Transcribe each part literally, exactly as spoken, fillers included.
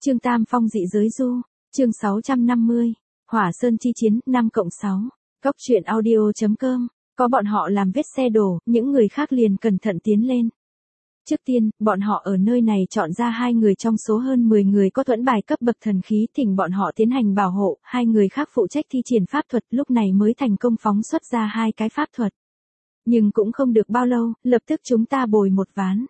Chương Tam Phong dị giới du, chương sáu trăm năm mươi, Hỏa Sơn chi chiến, năm cộng sáu, Cốc truyện audio chấm com, có bọn họ làm vết xe đổ, những người khác liền cẩn thận tiến lên. Trước tiên, bọn họ ở nơi này chọn ra hai người trong số hơn mười người có thuẫn bài cấp bậc thần khí, thỉnh bọn họ tiến hành bảo hộ, hai người khác phụ trách thi triển pháp thuật, lúc này mới thành công phóng xuất ra hai cái pháp thuật. Nhưng cũng không được bao lâu, lập tức chúng ta bồi một ván.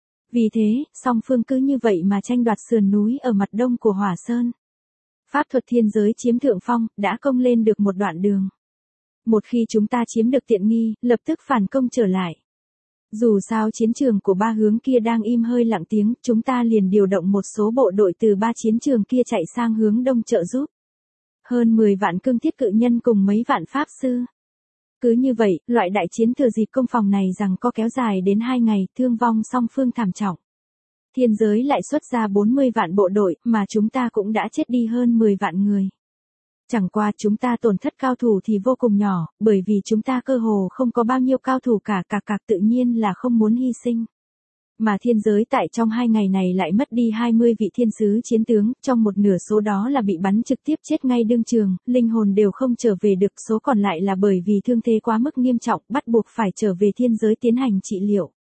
Vì thế, song phương cứ như vậy mà tranh đoạt sườn núi ở mặt đông của Hỏa Sơn. Pháp thuật thiên giới chiếm thượng phong, đã công lên được một đoạn đường. Một khi chúng ta chiếm được tiện nghi, lập tức phản công trở lại. Dù sao chiến trường của ba hướng kia đang im hơi lặng tiếng, chúng ta liền điều động một số bộ đội từ ba chiến trường kia chạy sang hướng đông trợ giúp. Hơn mười vạn cương thiết cự nhân cùng mấy vạn pháp sư. Cứ như vậy, loại đại chiến thừa dịp công phòng này rằng có kéo dài đến hai ngày, thương vong song phương thảm trọng. Thiên giới lại xuất ra bốn mươi vạn bộ đội, mà chúng ta cũng đã chết đi hơn mười vạn người. Chẳng qua chúng ta tổn thất cao thủ thì vô cùng nhỏ, bởi vì chúng ta cơ hồ không có bao nhiêu cao thủ cả, cạc cạc tự nhiên là không muốn hy sinh. Mà thiên giới tại trong hai ngày này lại mất đi hai mươi vị thiên sứ chiến tướng, trong một nửa số đó là bị bắn trực tiếp chết ngay đương trường, linh hồn đều không trở về được, số còn lại là bởi vì thương thế quá mức nghiêm trọng, bắt buộc phải trở về thiên giới tiến hành trị liệu.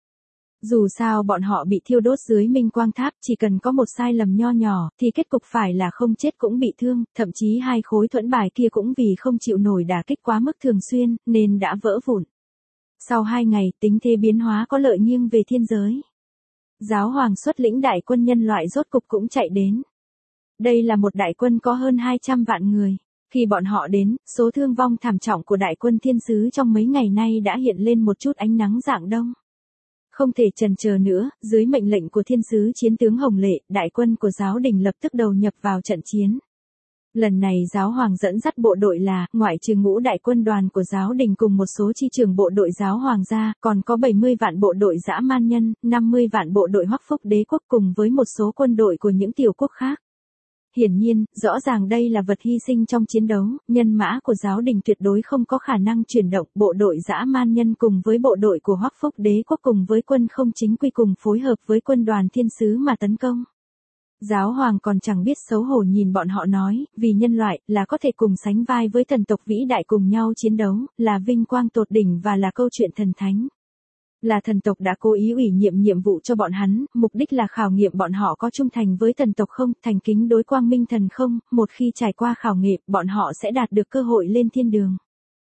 Dù sao bọn họ bị thiêu đốt dưới minh quang tháp, chỉ cần có một sai lầm nho nhỏ, thì kết cục phải là không chết cũng bị thương, thậm chí hai khối thuẫn bài kia cũng vì không chịu nổi đả kích quá mức thường xuyên, nên đã vỡ vụn. Sau hai ngày, tính thế biến hóa có lợi nghiêng về thiên giới. Giáo hoàng xuất lĩnh đại quân nhân loại rốt cục cũng chạy đến. Đây là một đại quân có hơn hai trăm vạn người. Khi bọn họ đến, số thương vong thảm trọng của đại quân thiên sứ trong mấy ngày nay đã hiện lên một chút ánh nắng rạng đông. Không thể chần chờ nữa, dưới mệnh lệnh của thiên sứ chiến tướng Hồng Lệ, đại quân của giáo đình lập tức đầu nhập vào trận chiến. Lần này giáo hoàng dẫn dắt bộ đội là, ngoại trừ ngũ đại quân đoàn của giáo đình cùng một số chi trường bộ đội giáo hoàng ra, còn có bảy mươi vạn bộ đội dã man nhân, năm mươi vạn bộ đội Hoắc Phúc đế quốc cùng với một số quân đội của những tiểu quốc khác. Hiển nhiên, rõ ràng đây là vật hy sinh trong chiến đấu, nhân mã của giáo đình tuyệt đối không có khả năng chuyển động, bộ đội dã man nhân cùng với bộ đội của Hoắc Phúc đế quốc cùng với quân không chính quy cùng phối hợp với quân đoàn thiên sứ mà tấn công. Giáo hoàng còn chẳng biết xấu hổ nhìn bọn họ nói, vì nhân loại, là có thể cùng sánh vai với thần tộc vĩ đại cùng nhau chiến đấu, là vinh quang tột đỉnh và là câu chuyện thần thánh. Là thần tộc đã cố ý ủy nhiệm nhiệm vụ cho bọn hắn, mục đích là khảo nghiệm bọn họ có trung thành với thần tộc không, thành kính đối quang minh thần không, một khi trải qua khảo nghiệm, bọn họ sẽ đạt được cơ hội lên thiên đường.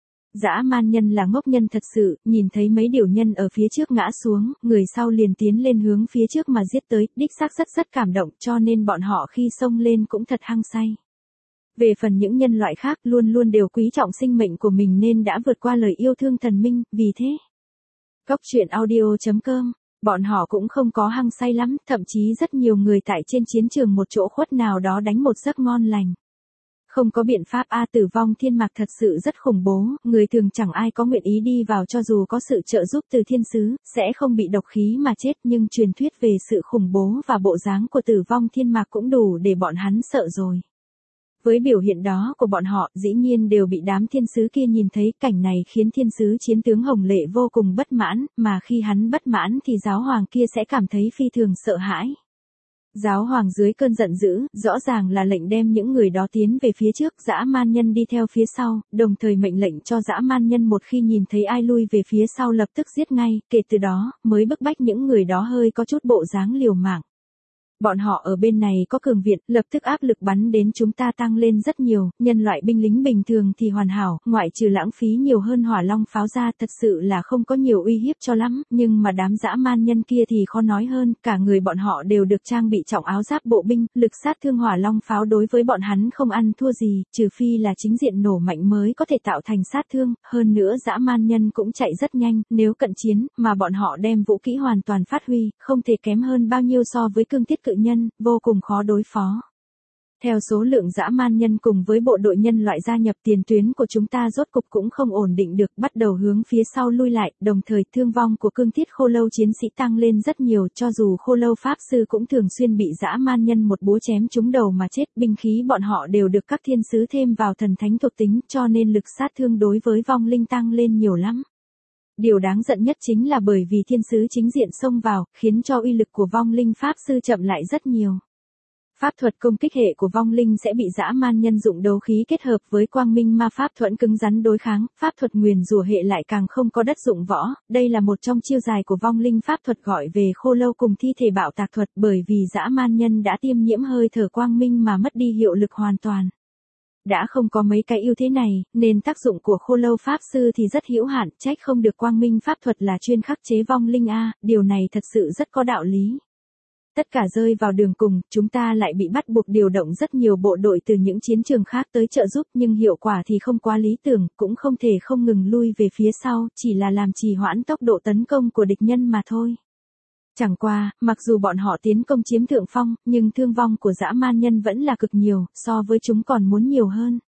Dã man nhân là ngốc nhân thật sự, nhìn thấy mấy điều nhân ở phía trước ngã xuống, người sau liền tiến lên hướng phía trước mà giết tới, đích xác rất rất cảm động, cho nên bọn họ khi xông lên cũng thật hăng say. Về phần những nhân loại khác luôn luôn đều quý trọng sinh mệnh của mình nên đã vượt qua lời yêu thương thần minh, vì thế. Cốc truyện audio chấm com, bọn họ cũng không có hăng say lắm, thậm chí rất nhiều người tại trên chiến trường một chỗ khuất nào đó đánh một giấc ngon lành. Không có biện pháp a tử vong thiên mạc thật sự rất khủng bố, người thường chẳng ai có nguyện ý đi vào cho dù có sự trợ giúp từ thiên sứ, sẽ không bị độc khí mà chết, nhưng truyền thuyết về sự khủng bố và bộ dáng của tử vong thiên mạc cũng đủ để bọn hắn sợ rồi. Với biểu hiện đó của bọn họ, dĩ nhiên đều bị đám thiên sứ kia nhìn thấy, cảnh này khiến thiên sứ chiến tướng Hồng Lệ vô cùng bất mãn, mà khi hắn bất mãn thì giáo hoàng kia sẽ cảm thấy phi thường sợ hãi. Giáo hoàng dưới cơn giận dữ, rõ ràng là lệnh đem những người đó tiến về phía trước, dã man nhân đi theo phía sau, đồng thời mệnh lệnh cho dã man nhân một khi nhìn thấy ai lui về phía sau lập tức giết ngay, kể từ đó, mới bức bách những người đó hơi có chút bộ dáng liều mạng. Bọn họ ở bên này có cường viện, lập tức áp lực bắn đến chúng ta tăng lên rất nhiều, nhân loại binh lính bình thường thì hoàn hảo, ngoại trừ lãng phí nhiều hơn hỏa long pháo ra thật sự là không có nhiều uy hiếp cho lắm, nhưng mà đám dã man nhân kia thì khó nói hơn, cả người bọn họ đều được trang bị trọng áo giáp bộ binh, lực sát thương hỏa long pháo đối với bọn hắn không ăn thua gì, trừ phi là chính diện nổ mạnh mới có thể tạo thành sát thương, hơn nữa dã man nhân cũng chạy rất nhanh, nếu cận chiến, mà bọn họ đem vũ kỹ hoàn toàn phát huy, không thể kém hơn bao nhiêu so với cương thiết cự nhân, vô cùng khó đối phó. Theo số lượng dã man nhân cùng với bộ đội nhân loại gia nhập, tiền tuyến của chúng ta rốt cục cũng không ổn định được, bắt đầu hướng phía sau lui lại, đồng thời thương vong của cương thiết khô lâu chiến sĩ tăng lên rất nhiều, cho dù khô lâu pháp sư cũng thường xuyên bị dã man nhân một búa chém trúng đầu mà chết, binh khí bọn họ đều được các thiên sứ thêm vào thần thánh thuộc tính, cho nên lực sát thương đối với vong linh tăng lên nhiều lắm. Điều đáng giận nhất chính là bởi vì thiên sứ chính diện xông vào, khiến cho uy lực của vong linh pháp sư chậm lại rất nhiều. Pháp thuật công kích hệ của vong linh sẽ bị dã man nhân dụng đấu khí kết hợp với quang minh ma pháp thuẫn cứng rắn đối kháng, pháp thuật nguyền rủa hệ lại càng không có đất dụng võ, đây là một trong chiêu dài của vong linh pháp thuật gọi về khô lâu cùng thi thể bạo tạc thuật bởi vì dã man nhân đã tiêm nhiễm hơi thở quang minh mà mất đi hiệu lực hoàn toàn. Đã không có mấy cái ưu thế này, nên tác dụng của khô lâu pháp sư thì rất hữu hạn, trách không được quang minh pháp thuật là chuyên khắc chế vong linh a, điều này thật sự rất có đạo lý. Tất cả rơi vào đường cùng, chúng ta lại bị bắt buộc điều động rất nhiều bộ đội từ những chiến trường khác tới trợ giúp nhưng hiệu quả thì không quá lý tưởng, cũng không thể không ngừng lui về phía sau, chỉ là làm trì hoãn tốc độ tấn công của địch nhân mà thôi. Chẳng qua, mặc dù bọn họ tiến công chiếm thượng phong, nhưng thương vong của dã man nhân vẫn là cực nhiều, so với chúng còn muốn nhiều hơn.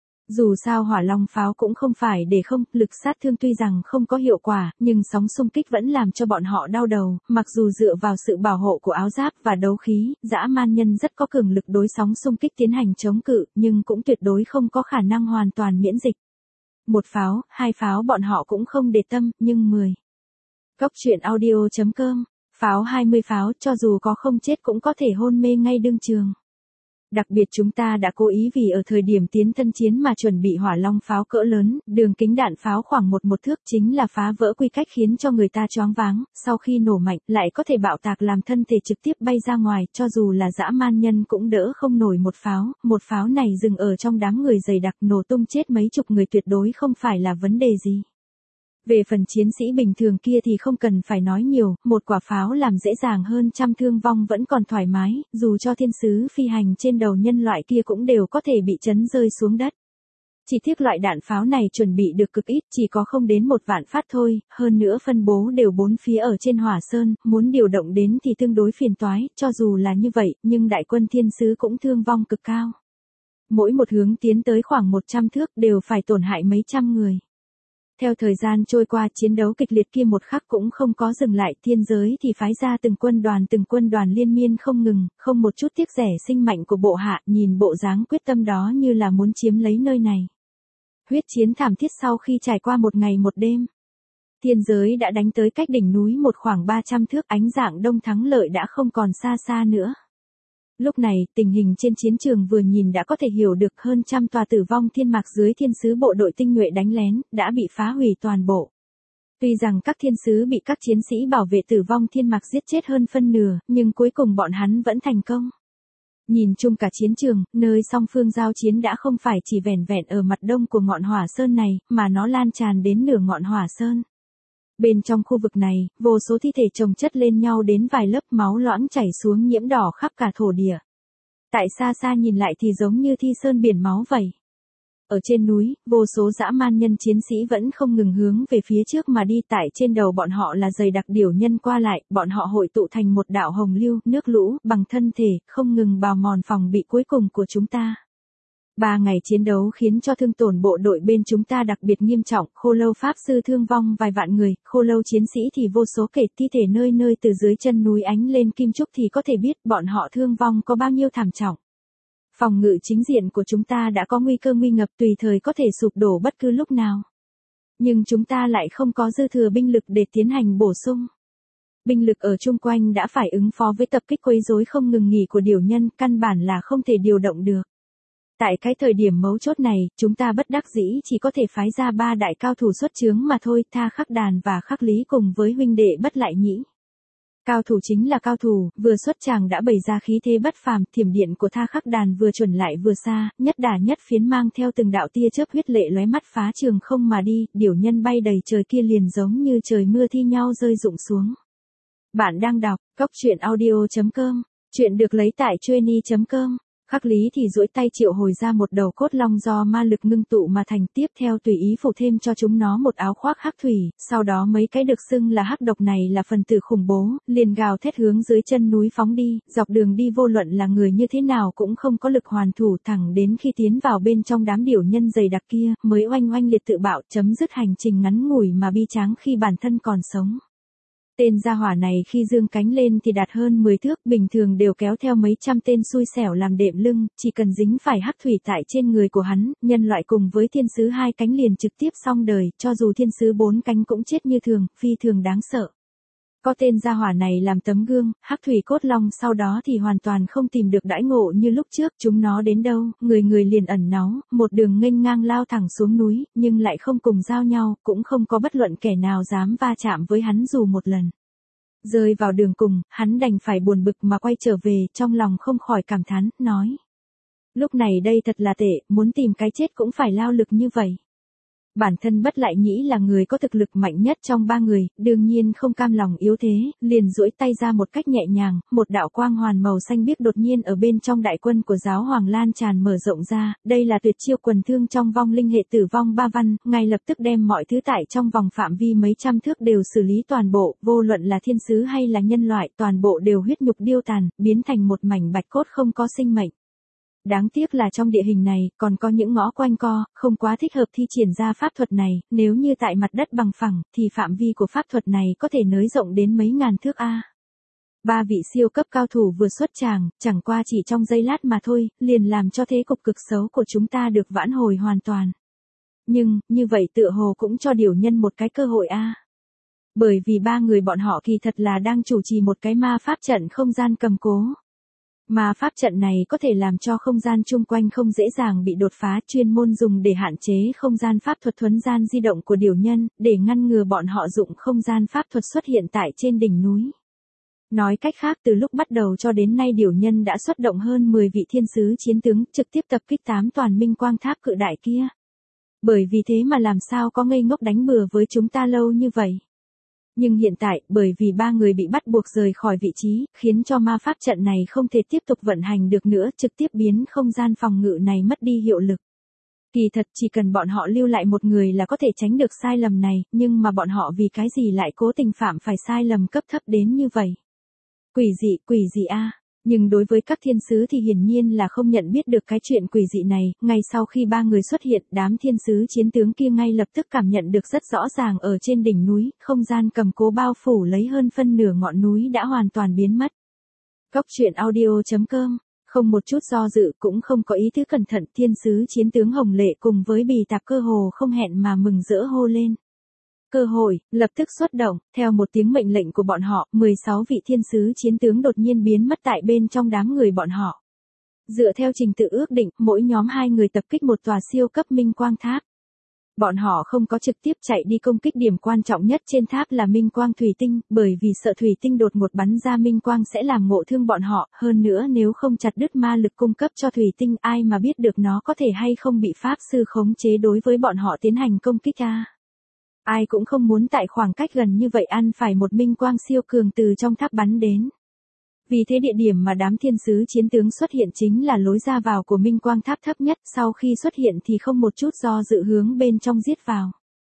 Dù sao hỏa long pháo cũng không phải để không, lực sát thương tuy rằng không có hiệu quả, nhưng sóng xung kích vẫn làm cho bọn họ đau đầu, mặc dù dựa vào sự bảo hộ của áo giáp và đấu khí, dã man nhân rất có cường lực đối sóng xung kích tiến hành chống cự, nhưng cũng tuyệt đối không có khả năng hoàn toàn miễn dịch. Một pháo, hai pháo bọn họ cũng không để tâm, nhưng mười. Góc truyện audio chấm com, pháo hai mươi pháo cho dù có không chết cũng có thể hôn mê ngay đương trường. Đặc biệt chúng ta đã cố ý vì ở thời điểm tiến thân chiến mà chuẩn bị hỏa long pháo cỡ lớn, đường kính đạn pháo khoảng một một thước chính là phá vỡ quy cách khiến cho người ta choáng váng, sau khi nổ mạnh lại có thể bạo tạc làm thân thể trực tiếp bay ra ngoài, cho dù là dã man nhân cũng đỡ không nổi một pháo, một pháo này dừng ở trong đám người dày đặc nổ tung chết mấy chục người tuyệt đối không phải là vấn đề gì. Về phần chiến sĩ bình thường kia thì không cần phải nói nhiều, một quả pháo làm dễ dàng hơn trăm thương vong vẫn còn thoải mái, dù cho thiên sứ phi hành trên đầu nhân loại kia cũng đều có thể bị chấn rơi xuống đất. Chỉ tiếc loại đạn pháo này chuẩn bị được cực ít, chỉ có không đến một vạn phát thôi, hơn nữa phân bố đều bốn phía ở trên hỏa sơn, muốn điều động đến thì tương đối phiền toái, cho dù là như vậy, nhưng đại quân thiên sứ cũng thương vong cực cao. Mỗi một hướng tiến tới khoảng một trăm thước đều phải tổn hại mấy trăm người. Theo thời gian trôi qua chiến đấu kịch liệt kia một khắc cũng không có dừng lại, thiên giới thì phái ra từng quân đoàn từng quân đoàn liên miên không ngừng, không một chút tiếc rẻ sinh mạnh của bộ hạ, nhìn bộ dáng quyết tâm đó như là muốn chiếm lấy nơi này. Huyết chiến thảm thiết sau khi trải qua một ngày một đêm. Thiên giới đã đánh tới cách đỉnh núi một khoảng ba trăm thước, ánh dạng đông thắng lợi đã không còn xa xa nữa. Lúc này, tình hình trên chiến trường vừa nhìn đã có thể hiểu được, hơn trăm tòa tử vong thiên mạc dưới thiên sứ bộ đội tinh nhuệ đánh lén, đã bị phá hủy toàn bộ. Tuy rằng các thiên sứ bị các chiến sĩ bảo vệ tử vong thiên mạc giết chết hơn phân nửa, nhưng cuối cùng bọn hắn vẫn thành công. Nhìn chung cả chiến trường, nơi song phương giao chiến đã không phải chỉ vẻn vẹn ở mặt đông của ngọn hỏa sơn này, mà nó lan tràn đến nửa ngọn hỏa sơn. Bên trong khu vực này, vô số thi thể chồng chất lên nhau đến vài lớp, máu loãng chảy xuống nhiễm đỏ khắp cả thổ địa. Tại xa xa nhìn lại thì giống như thi sơn biển máu vậy. Ở trên núi, vô số dã man nhân chiến sĩ vẫn không ngừng hướng về phía trước mà đi, tại trên đầu bọn họ là dày đặc điểu nhân qua lại, bọn họ hội tụ thành một đạo hồng lưu, nước lũ, bằng thân thể, không ngừng bào mòn phòng bị cuối cùng của chúng ta. Ba ngày chiến đấu khiến cho thương tổn bộ đội bên chúng ta đặc biệt nghiêm trọng, khô lâu pháp sư thương vong vài vạn người, khô lâu chiến sĩ thì vô số kể, thi thể nơi nơi từ dưới chân núi ánh lên kim trúc thì có thể biết bọn họ thương vong có bao nhiêu thảm trọng. Phòng ngự chính diện của chúng ta đã có nguy cơ nguy ngập tùy thời có thể sụp đổ bất cứ lúc nào. Nhưng chúng ta lại không có dư thừa binh lực để tiến hành bổ sung. Binh lực ở chung quanh đã phải ứng phó với tập kích quấy rối không ngừng nghỉ của điểu nhân, căn bản là không thể điều động được. Tại cái thời điểm mấu chốt này, chúng ta bất đắc dĩ chỉ có thể phái ra ba đại cao thủ xuất chướng mà thôi, Tha Khắc Đàn và Khắc Lý cùng với huynh đệ Bất Lại Nhĩ. Cao thủ chính là cao thủ, vừa xuất tràng đã bày ra khí thế bất phàm, thiểm điện của Tha Khắc Đàn vừa chuẩn lại vừa xa, nhất đả nhất phiến mang theo từng đạo tia chớp huyết lệ lóe mắt phá trường không mà đi, điểu nhân bay đầy trời kia liền giống như trời mưa thi nhau rơi rụng xuống. Bạn đang đọc góc truyện audio chấm com, chuyện được lấy tại trueny chấm com. Khắc Lý thì duỗi tay triệu hồi ra một đầu cốt long do ma lực ngưng tụ mà thành, tiếp theo tùy ý phủ thêm cho chúng nó một áo khoác hắc thủy, sau đó mấy cái được xưng là hắc độc này là phần tử khủng bố, liền gào thét hướng dưới chân núi phóng đi, dọc đường đi vô luận là người như thế nào cũng không có lực hoàn thủ, thẳng đến khi tiến vào bên trong đám điểu nhân dày đặc kia, mới oanh oanh liệt tự bạo, chấm dứt hành trình ngắn ngủi mà bi tráng khi bản thân còn sống. Tên gia hỏa này khi dương cánh lên thì đạt hơn mười thước, bình thường đều kéo theo mấy trăm tên xui xẻo làm đệm lưng, chỉ cần dính phải hắc thủy tại trên người của hắn, nhân loại cùng với thiên sứ hai cánh liền trực tiếp xong đời, cho dù thiên sứ bốn cánh cũng chết như thường, phi thường đáng sợ. Có tên gia hỏa này làm tấm gương, hắc thủy cốt long sau đó thì hoàn toàn không tìm được đãi ngộ như lúc trước, chúng nó đến đâu, người người liền ẩn náu, một đường nghênh ngang lao thẳng xuống núi, nhưng lại không cùng giao nhau, cũng không có bất luận kẻ nào dám va chạm với hắn dù một lần. Rơi vào đường cùng, hắn đành phải buồn bực mà quay trở về, trong lòng không khỏi cảm thán, nói. Lúc này đây thật là tệ, muốn tìm cái chết cũng phải lao lực như vậy. Bản thân Bất Lại Nhĩ là người có thực lực mạnh nhất trong ba người, đương nhiên không cam lòng yếu thế, liền duỗi tay ra một cách nhẹ nhàng, một đạo quang hoàn màu xanh biếc đột nhiên ở bên trong đại quân của giáo hoàng lan tràn mở rộng ra, đây là tuyệt chiêu quần thương trong vong linh hệ tử vong ba văn, ngay lập tức đem mọi thứ tại trong vòng phạm vi mấy trăm thước đều xử lý toàn bộ, vô luận là thiên sứ hay là nhân loại, toàn bộ đều huyết nhục điêu tàn, biến thành một mảnh bạch cốt không có sinh mệnh. Đáng tiếc là trong địa hình này, còn có những ngõ quanh co, không quá thích hợp thi triển ra pháp thuật này, nếu như tại mặt đất bằng phẳng, thì phạm vi của pháp thuật này có thể nới rộng đến mấy ngàn thước A. Ba vị siêu cấp cao thủ vừa xuất tràng, chẳng qua chỉ trong giây lát mà thôi, liền làm cho thế cục cực xấu của chúng ta được vãn hồi hoàn toàn. Nhưng, như vậy tựa hồ cũng cho điểu nhân một cái cơ hội A. Bởi vì ba người bọn họ kỳ thật là đang chủ trì một cái ma pháp trận không gian cầm cố. Mà pháp trận này có thể làm cho không gian chung quanh không dễ dàng bị đột phá, chuyên môn dùng để hạn chế không gian pháp thuật thuấn gian di động của điểu nhân, để ngăn ngừa bọn họ dụng không gian pháp thuật xuất hiện tại trên đỉnh núi. Nói cách khác, từ lúc bắt đầu cho đến nay điểu nhân đã xuất động hơn mười vị thiên sứ chiến tướng, trực tiếp tập kích tám toàn minh quang tháp cự đại kia. Bởi vì thế mà làm sao có ngây ngốc đánh bừa với chúng ta lâu như vậy. Nhưng hiện tại, bởi vì ba người bị bắt buộc rời khỏi vị trí, khiến cho ma pháp trận này không thể tiếp tục vận hành được nữa, trực tiếp biến không gian phòng ngự này mất đi hiệu lực. Kỳ thật chỉ cần bọn họ lưu lại một người là có thể tránh được sai lầm này, nhưng mà bọn họ vì cái gì lại cố tình phạm phải sai lầm cấp thấp đến như vậy. Quỷ dị, quỷ dị a. Nhưng đối với các thiên sứ thì hiển nhiên là không nhận biết được cái chuyện quỷ dị này, ngay sau khi ba người xuất hiện, đám thiên sứ chiến tướng kia ngay lập tức cảm nhận được rất rõ ràng ở trên đỉnh núi, không gian cầm cố bao phủ lấy hơn phân nửa ngọn núi đã hoàn toàn biến mất. Góc truyện audio chấm com, không một chút do dự cũng không có ý thức cẩn thận, thiên sứ chiến tướng Hồng Lệ cùng với Bì Tạp cơ hồ không hẹn mà mừng rỡ hô lên. Cơ hội, lập tức xuất động, theo một tiếng mệnh lệnh của bọn họ, mười sáu vị thiên sứ chiến tướng đột nhiên biến mất tại bên trong đám người bọn họ. Dựa theo trình tự ước định, mỗi nhóm hai người tập kích một tòa siêu cấp minh quang tháp. Bọn họ không có trực tiếp chạy đi công kích điểm quan trọng nhất trên tháp là minh quang thủy tinh, bởi vì sợ thủy tinh đột ngột bắn ra minh quang sẽ làm ngộ thương bọn họ, hơn nữa nếu không chặt đứt ma lực cung cấp cho thủy tinh, ai mà biết được nó có thể hay không bị pháp sư khống chế đối với bọn họ tiến hành công kích a. Ai cũng không muốn tại khoảng cách gần như vậy ăn phải một minh quang siêu cường từ trong tháp bắn đến. Vì thế địa điểm mà đám thiên sứ chiến tướng xuất hiện chính là lối ra vào của minh quang tháp thấp nhất, sau khi xuất hiện thì không một chút do dự hướng bên trong giết vào.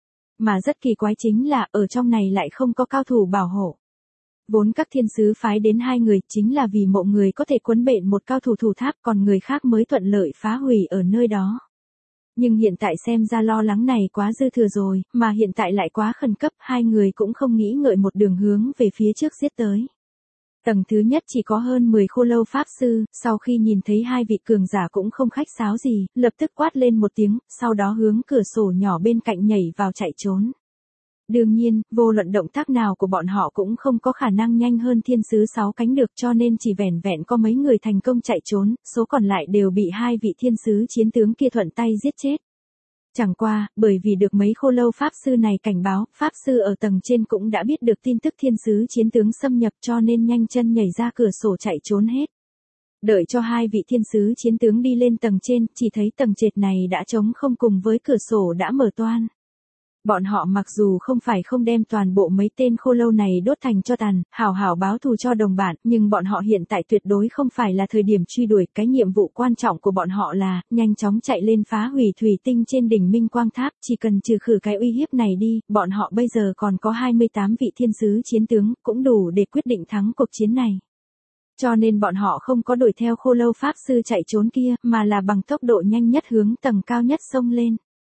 Mà rất kỳ quái chính là ở trong này lại không có cao thủ bảo hộ. Vốn các thiên sứ phái đến hai người chính là vì mộ người có thể quấn bện một cao thủ thủ tháp, còn người khác mới thuận lợi phá hủy ở nơi đó. Nhưng hiện tại xem ra lo lắng này quá dư thừa rồi, mà hiện tại lại quá khẩn cấp, hai người cũng không nghĩ ngợi một đường hướng về phía trước giết tới. Tầng thứ nhất chỉ có hơn mười khô lâu pháp sư, sau khi nhìn thấy hai vị cường giả cũng không khách sáo gì, lập tức quát lên một tiếng, sau đó hướng cửa sổ nhỏ bên cạnh nhảy vào chạy trốn. Đương nhiên, vô luận động tác nào của bọn họ cũng không có khả năng nhanh hơn thiên sứ sáu cánh được, cho nên chỉ vẻn vẹn có mấy người thành công chạy trốn, số còn lại đều bị hai vị thiên sứ chiến tướng kia thuận tay giết chết. Chẳng qua, bởi vì được mấy khô lâu pháp sư này cảnh báo, pháp sư ở tầng trên cũng đã biết được tin tức thiên sứ chiến tướng xâm nhập, cho nên nhanh chân nhảy ra cửa sổ chạy trốn hết. Đợi cho hai vị thiên sứ chiến tướng đi lên tầng trên, chỉ thấy tầng trệt này đã trống không cùng với cửa sổ đã mở toang. Bọn họ mặc dù không phải không đem toàn bộ mấy tên khô lâu này đốt thành tro tàn, hảo hảo báo thù cho đồng bạn, nhưng bọn họ hiện tại tuyệt đối không phải là thời điểm truy đuổi, cái nhiệm vụ quan trọng của bọn họ là, nhanh chóng chạy lên phá hủy thủy tinh trên đỉnh minh quang tháp, chỉ cần trừ khử cái uy hiếp này đi, bọn họ bây giờ còn có hai mươi tám vị thiên sứ chiến tướng, cũng đủ để quyết định thắng cuộc chiến này. Cho nên bọn họ không có đuổi theo khô lâu pháp sư chạy trốn kia, mà là bằng tốc độ nhanh nhất hướng tầng cao nhất xông lên.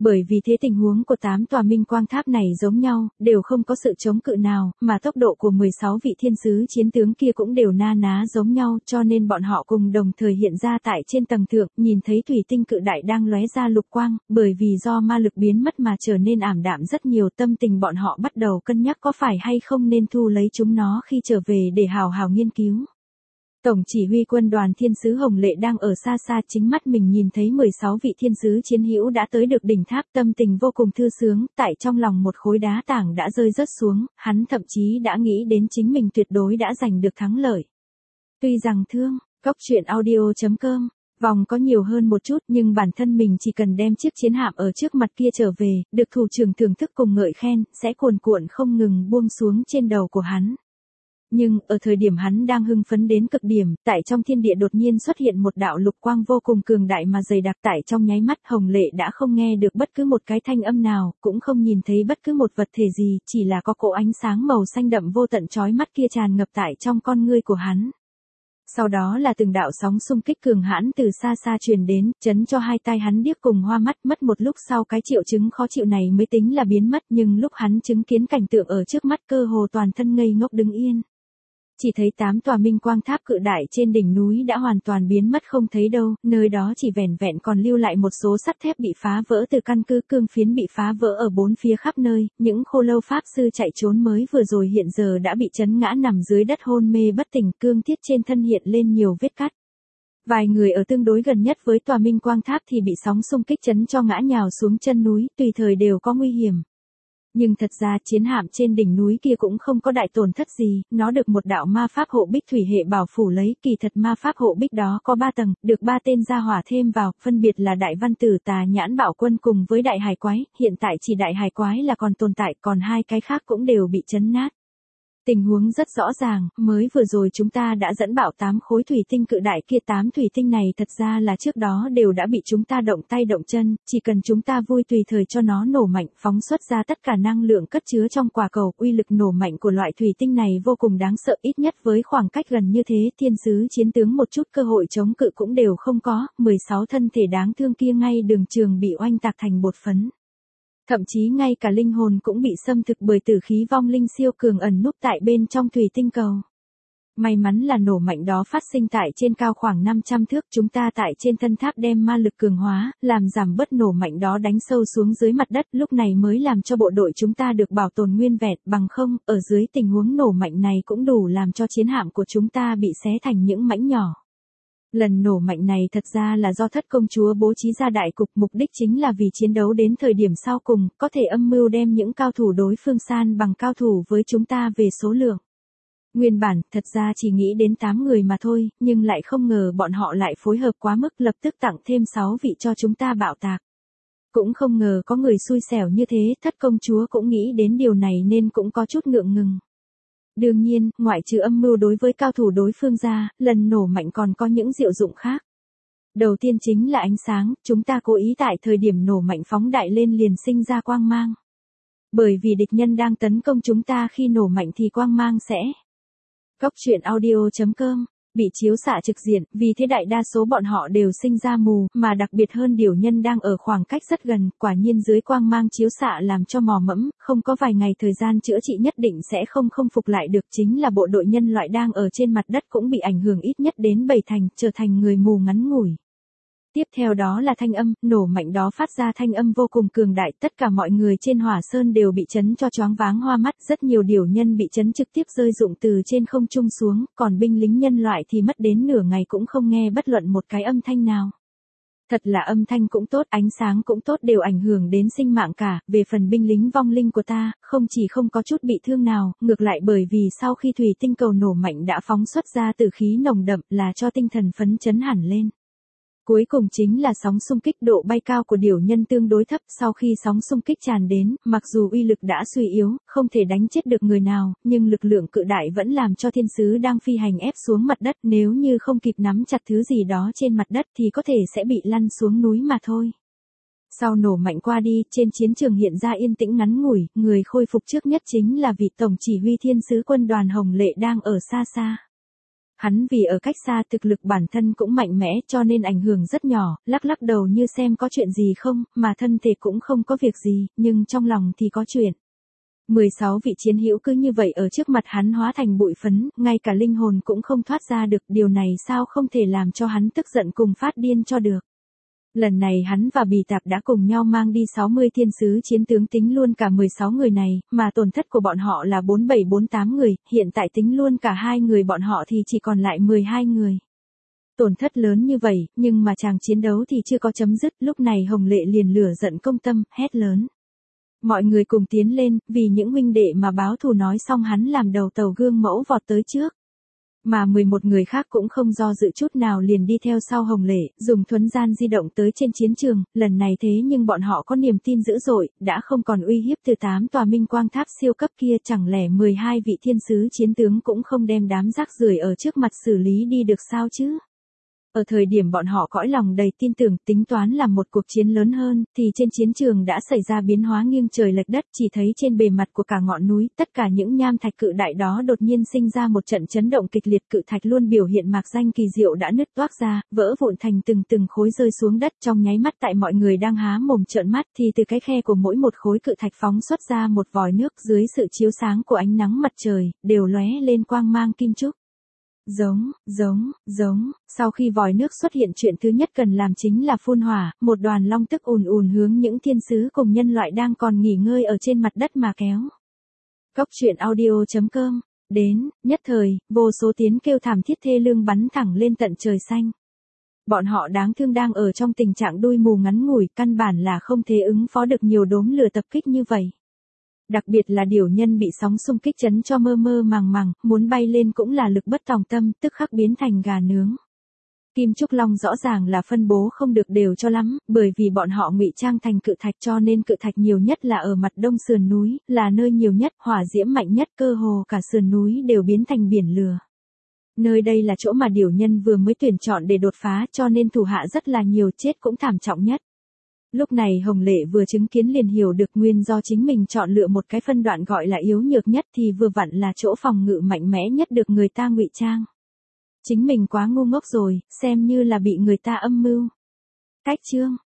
Bởi vì thế tình huống của tám tòa minh quang tháp này giống nhau, đều không có sự chống cự nào, mà tốc độ của mười sáu vị thiên sứ chiến tướng kia cũng đều na ná giống nhau, cho nên bọn họ cùng đồng thời hiện ra tại trên tầng thượng, nhìn thấy thủy tinh cự đại đang lóe ra lục quang, bởi vì do ma lực biến mất mà trở nên ảm đạm rất nhiều, tâm tình bọn họ bắt đầu cân nhắc có phải hay không nên thu lấy chúng nó khi trở về để hào hào nghiên cứu. Tổng chỉ huy quân đoàn thiên sứ Hồng Lệ đang ở xa xa, chính mắt mình nhìn thấy mười sáu vị thiên sứ chiến hữu đã tới được đỉnh tháp, tâm tình vô cùng thư sướng, tại trong lòng một khối đá tảng đã rơi rớt xuống, hắn thậm chí đã nghĩ đến chính mình tuyệt đối đã giành được thắng lợi. Tuy rằng thương, cốc truyện audio chấm com, vòng có nhiều hơn một chút nhưng bản thân mình chỉ cần đem chiếc chiến hạm ở trước mặt kia trở về, được thủ trưởng thưởng thức cùng ngợi khen, sẽ cuồn cuộn không ngừng buông xuống trên đầu của hắn. Nhưng, ở thời điểm hắn đang hưng phấn đến cực điểm, tại trong thiên địa đột nhiên xuất hiện một đạo lục quang vô cùng cường đại mà dày đặc, tại trong nháy mắt Hồng Lệ đã không nghe được bất cứ một cái thanh âm nào, cũng không nhìn thấy bất cứ một vật thể gì, chỉ là có cỗ ánh sáng màu xanh đậm vô tận chói mắt kia tràn ngập tại trong con ngươi của hắn. Sau đó là từng đạo sóng xung kích cường hãn từ xa xa truyền đến, chấn cho hai tai hắn điếc cùng hoa mắt, mất một lúc sau cái triệu chứng khó chịu này mới tính là biến mất, nhưng lúc hắn chứng kiến cảnh tượng ở trước mắt cơ hồ toàn thân ngây ngốc đứng yên. Chỉ thấy tám tòa minh quang tháp cự đại trên đỉnh núi đã hoàn toàn biến mất không thấy đâu, nơi đó chỉ vẻn vẹn còn lưu lại một số sắt thép bị phá vỡ từ căn cứ, cương phiến bị phá vỡ ở bốn phía khắp nơi, những khô lâu pháp sư chạy trốn mới vừa rồi hiện giờ đã bị chấn ngã nằm dưới đất hôn mê bất tỉnh, cương thiết trên thân hiện lên nhiều vết cắt. Vài người ở tương đối gần nhất với tòa minh quang tháp thì bị sóng xung kích chấn cho ngã nhào xuống chân núi, tùy thời đều có nguy hiểm. Nhưng thật ra chiến hạm trên đỉnh núi kia cũng không có đại tổn thất gì, nó được một đạo ma pháp hộ bích thủy hệ bảo phủ lấy, kỳ thật ma pháp hộ bích đó có ba tầng, được ba tên gia hỏa thêm vào, phân biệt là đại văn tử tà nhãn bạo quân cùng với đại hải quái, hiện tại chỉ đại hải quái là còn tồn tại, còn hai cái khác cũng đều bị chấn nát. Tình huống rất rõ ràng, mới vừa rồi chúng ta đã dẫn bảo tám khối thủy tinh cự đại kia, tám thủy tinh này thật ra là trước đó đều đã bị chúng ta động tay động chân, chỉ cần chúng ta vui tùy thời cho nó nổ mạnh, phóng xuất ra tất cả năng lượng cất chứa trong quả cầu, uy lực nổ mạnh của loại thủy tinh này vô cùng đáng sợ, ít nhất với khoảng cách gần như thế, thiên sứ chiến tướng một chút cơ hội chống cự cũng đều không có, mười sáu thân thể đáng thương kia ngay đường trường bị oanh tạc thành bột phấn. Thậm chí ngay cả linh hồn cũng bị xâm thực bởi tử khí vong linh siêu cường ẩn núp tại bên trong thủy tinh cầu. May mắn là nổ mạnh đó phát sinh tại trên cao khoảng năm trăm thước, chúng ta tại trên thân tháp đem ma lực cường hóa, làm giảm bớt nổ mạnh đó đánh sâu xuống dưới mặt đất, lúc này mới làm cho bộ đội chúng ta được bảo tồn nguyên vẹn, bằng không, ở dưới tình huống nổ mạnh này cũng đủ làm cho chiến hạm của chúng ta bị xé thành những mảnh nhỏ. Lần nổ mạnh này thật ra là do thất công chúa bố trí ra đại cục, mục đích chính là vì chiến đấu đến thời điểm sau cùng, có thể âm mưu đem những cao thủ đối phương san bằng cao thủ với chúng ta về số lượng. Nguyên bản, thật ra chỉ nghĩ đến tám người mà thôi, nhưng lại không ngờ bọn họ lại phối hợp quá mức, lập tức tặng thêm sáu vị cho chúng ta bạo tạc. Cũng không ngờ có người xui xẻo như thế, thất công chúa cũng nghĩ đến điều này nên cũng có chút ngượng ngùng. Đương nhiên, ngoại trừ âm mưu đối với cao thủ đối phương ra, lần nổ mạnh còn có những diệu dụng khác. Đầu tiên chính là ánh sáng, chúng ta cố ý tại thời điểm nổ mạnh phóng đại lên liền sinh ra quang mang. Bởi vì địch nhân đang tấn công chúng ta khi nổ mạnh thì quang mang sẽ. cốc truyện audio chấm com bị chiếu xạ trực diện, vì thế đại đa số bọn họ đều sinh ra mù, mà đặc biệt hơn điều nhân đang ở khoảng cách rất gần, quả nhiên dưới quang mang chiếu xạ làm cho mò mẫm, không có vài ngày thời gian chữa trị nhất định sẽ không không phục lại được, chính là bộ đội nhân loại đang ở trên mặt đất cũng bị ảnh hưởng ít nhất đến bảy thành, trở thành người mù ngắn ngủi. Tiếp theo đó là thanh âm, nổ mạnh đó phát ra thanh âm vô cùng cường đại, tất cả mọi người trên hỏa sơn đều bị chấn cho choáng váng hoa mắt, rất nhiều điều nhân bị chấn trực tiếp rơi rụng từ trên không trung xuống, còn binh lính nhân loại thì mất đến nửa ngày cũng không nghe bất luận một cái âm thanh nào. Thật là âm thanh cũng tốt, ánh sáng cũng tốt, đều ảnh hưởng đến sinh mạng cả, về phần binh lính vong linh của ta, không chỉ không có chút bị thương nào, ngược lại bởi vì sau khi thủy tinh cầu nổ mạnh đã phóng xuất ra tử khí nồng đậm là cho tinh thần phấn chấn hẳn lên. Cuối cùng chính là sóng xung kích, độ bay cao của điểu nhân tương đối thấp, sau khi sóng xung kích tràn đến, mặc dù uy lực đã suy yếu, không thể đánh chết được người nào, nhưng lực lượng cự đại vẫn làm cho thiên sứ đang phi hành ép xuống mặt đất, nếu như không kịp nắm chặt thứ gì đó trên mặt đất thì có thể sẽ bị lăn xuống núi mà thôi. Sau nổ mạnh qua đi, trên chiến trường hiện ra yên tĩnh ngắn ngủi, người khôi phục trước nhất chính là vị tổng chỉ huy thiên sứ quân đoàn Hồng Lệ đang ở xa xa. Hắn vì ở cách xa thực lực bản thân cũng mạnh mẽ cho nên ảnh hưởng rất nhỏ, lắc lắc đầu như xem có chuyện gì không, mà thân thể cũng không có việc gì, nhưng trong lòng thì có chuyện. mười sáu vị chiến hữu cứ như vậy ở trước mặt hắn hóa thành bụi phấn, ngay cả linh hồn cũng không thoát ra được, điều này sao không thể làm cho hắn tức giận cùng phát điên cho được. Lần này hắn và Bì Tạp đã cùng nhau mang đi sáu mươi thiên sứ chiến tướng tính luôn cả mười sáu người này, mà tổn thất của bọn họ là bốn bảy bốn tám người, hiện tại tính luôn cả hai người bọn họ thì chỉ còn lại mười hai người. Tổn thất lớn như vậy, nhưng mà chàng chiến đấu thì chưa có chấm dứt, lúc này Hồng Lệ liền lửa giận công tâm, hét lớn. Mọi người cùng tiến lên, vì những huynh đệ mà báo thù nói xong hắn làm đầu tàu gương mẫu vọt tới trước. Mà mười một người khác cũng không do dự chút nào liền đi theo sau Hồng Lệ, dùng thuấn gian di động tới trên chiến trường, lần này thế nhưng bọn họ có niềm tin dữ dội, đã không còn uy hiếp từ tám tòa minh quang tháp siêu cấp kia, chẳng lẽ mười hai vị thiên sứ chiến tướng cũng không đem đám rác rưởi ở trước mặt xử lý đi được sao chứ? Ở thời điểm bọn họ cõi lòng đầy tin tưởng tính toán làm một cuộc chiến lớn hơn, thì trên chiến trường đã xảy ra biến hóa nghiêng trời lệch đất, chỉ thấy trên bề mặt của cả ngọn núi, tất cả những nham thạch cự đại đó đột nhiên sinh ra một trận chấn động kịch liệt, cự thạch luôn biểu hiện mạc danh kỳ diệu đã nứt toác ra, vỡ vụn thành từng từng khối rơi xuống đất, trong nháy mắt tại mọi người đang há mồm trợn mắt thì từ cái khe của mỗi một khối cự thạch phóng xuất ra một vòi nước, dưới sự chiếu sáng của ánh nắng mặt trời, đều lóe lên quang mang kim trúc. Giống, giống, giống, sau khi vòi nước xuất hiện chuyện thứ nhất cần làm chính là phun hỏa, một đoàn long tức ùn ùn hướng những thiên sứ cùng nhân loại đang còn nghỉ ngơi ở trên mặt đất mà kéo. Cốc truyện audio chấm com, đến, nhất thời, vô số tiếng kêu thảm thiết thê lương bắn thẳng lên tận trời xanh. Bọn họ đáng thương đang ở trong tình trạng đuôi mù ngắn ngủi, căn bản là không thể ứng phó được nhiều đốm lửa tập kích như vậy. Đặc biệt là điểu nhân bị sóng xung kích chấn cho mơ mơ màng màng, muốn bay lên cũng là lực bất tòng tâm, tức khắc biến thành gà nướng. Kim Trúc Long rõ ràng là phân bố không được đều cho lắm, bởi vì bọn họ ngụy trang thành cự thạch cho nên cự thạch nhiều nhất là ở mặt đông sườn núi, là nơi nhiều nhất, hỏa diễm mạnh nhất, cơ hồ cả sườn núi đều biến thành biển lửa. Nơi đây là chỗ mà điểu nhân vừa mới tuyển chọn để đột phá cho nên thủ hạ rất là nhiều, chết cũng thảm trọng nhất. Lúc này Hồng Lệ vừa chứng kiến liền hiểu được nguyên do chính mình chọn lựa một cái phân đoạn gọi là yếu nhược nhất thì vừa vặn là chỗ phòng ngự mạnh mẽ nhất được người ta ngụy trang. Chính mình quá ngu ngốc rồi, xem như là bị người ta âm mưu. Cách chương